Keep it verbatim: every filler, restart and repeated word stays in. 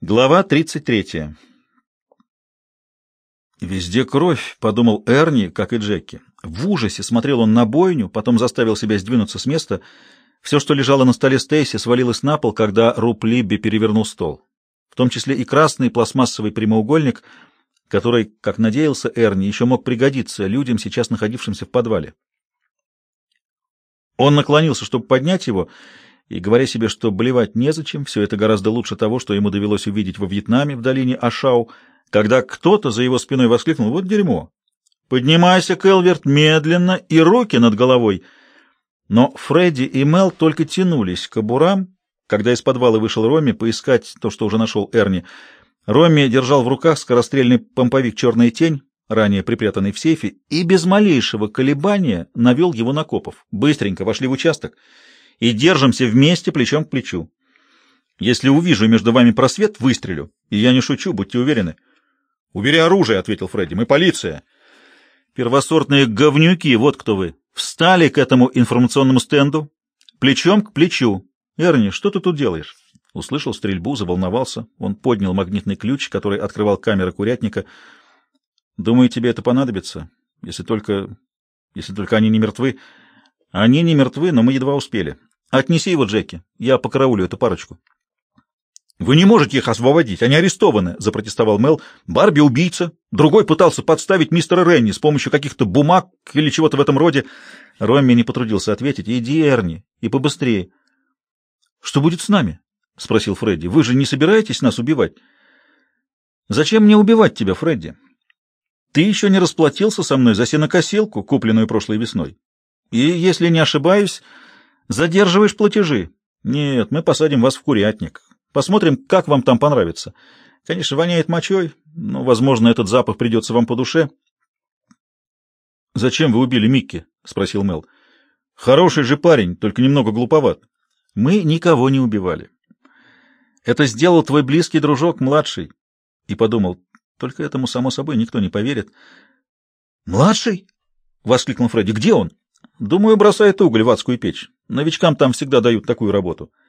Глава тридцать третья. «Везде кровь», — подумал Эрни, как и Джеки. В ужасе смотрел он на бойню, потом заставил себя сдвинуться с места. Все, что лежало на столе Стейси, свалилось на пол, когда Руб Либби перевернул стол. В том числе и красный пластмассовый прямоугольник, который, как надеялся Эрни, еще мог пригодиться людям, сейчас находившимся в подвале. Он наклонился, чтобы поднять его, и, говоря себе, что блевать незачем, все это гораздо лучше того, что ему довелось увидеть во Вьетнаме, в долине Ашау, когда кто-то за его спиной воскликнул: «Вот дерьмо! Поднимайся, Кэлверт, медленно, и руки над головой!» Но Фредди и Мел только тянулись к кобурам, когда из подвала вышел Ромми поискать то, что уже нашел Эрни. Ромми держал в руках скорострельный помповик «Черная тень», ранее припрятанный в сейфе, и без малейшего колебания навел его на копов. Быстренько вошли в участок и держимся вместе плечом к плечу. Если увижу между вами просвет, выстрелю. И я не шучу, будьте уверены. — Убери оружие, — ответил Фредди. — Мы полиция. — Первосортные говнюки, вот кто вы. Встали к этому информационному стенду, плечом к плечу. — Эрни, что ты тут делаешь? Услышал стрельбу, заволновался. Он поднял магнитный ключ, который открывал камеры курятника. — Думаю, тебе это понадобится, если только... если только они не мертвы. Они не мертвы, но мы едва успели. Отнеси его, Джеки. Я покараулю эту парочку. — Вы не можете их освободить, они арестованы, — запротестовал Мел. — Барби — убийца. Другой пытался подставить мистера Ренни с помощью каких-то бумаг или чего-то в этом роде. Ромми не потрудился ответить. — Иди, Эрни, и побыстрее. — Что будет с нами? — спросил Фредди. — Вы же не собираетесь нас убивать? — Зачем мне убивать тебя, Фредди? Ты еще не расплатился со мной за сенокосилку, купленную прошлой весной. И, если не ошибаюсь, задерживаешь платежи. Нет, мы посадим вас в курятник. Посмотрим, как вам там понравится. Конечно, воняет мочой, но, возможно, этот запах придется вам по душе. — Зачем вы убили Микки? — спросил Мел. — Хороший же парень, только немного глуповат. Мы никого не убивали. Это сделал твой близкий дружок, младший. И подумал, только этому, само собой, никто не поверит. — Младший? — воскликнул Фредди. — Где он? — Думаю, бросает уголь в адскую печь. Новичкам там всегда дают такую работу. —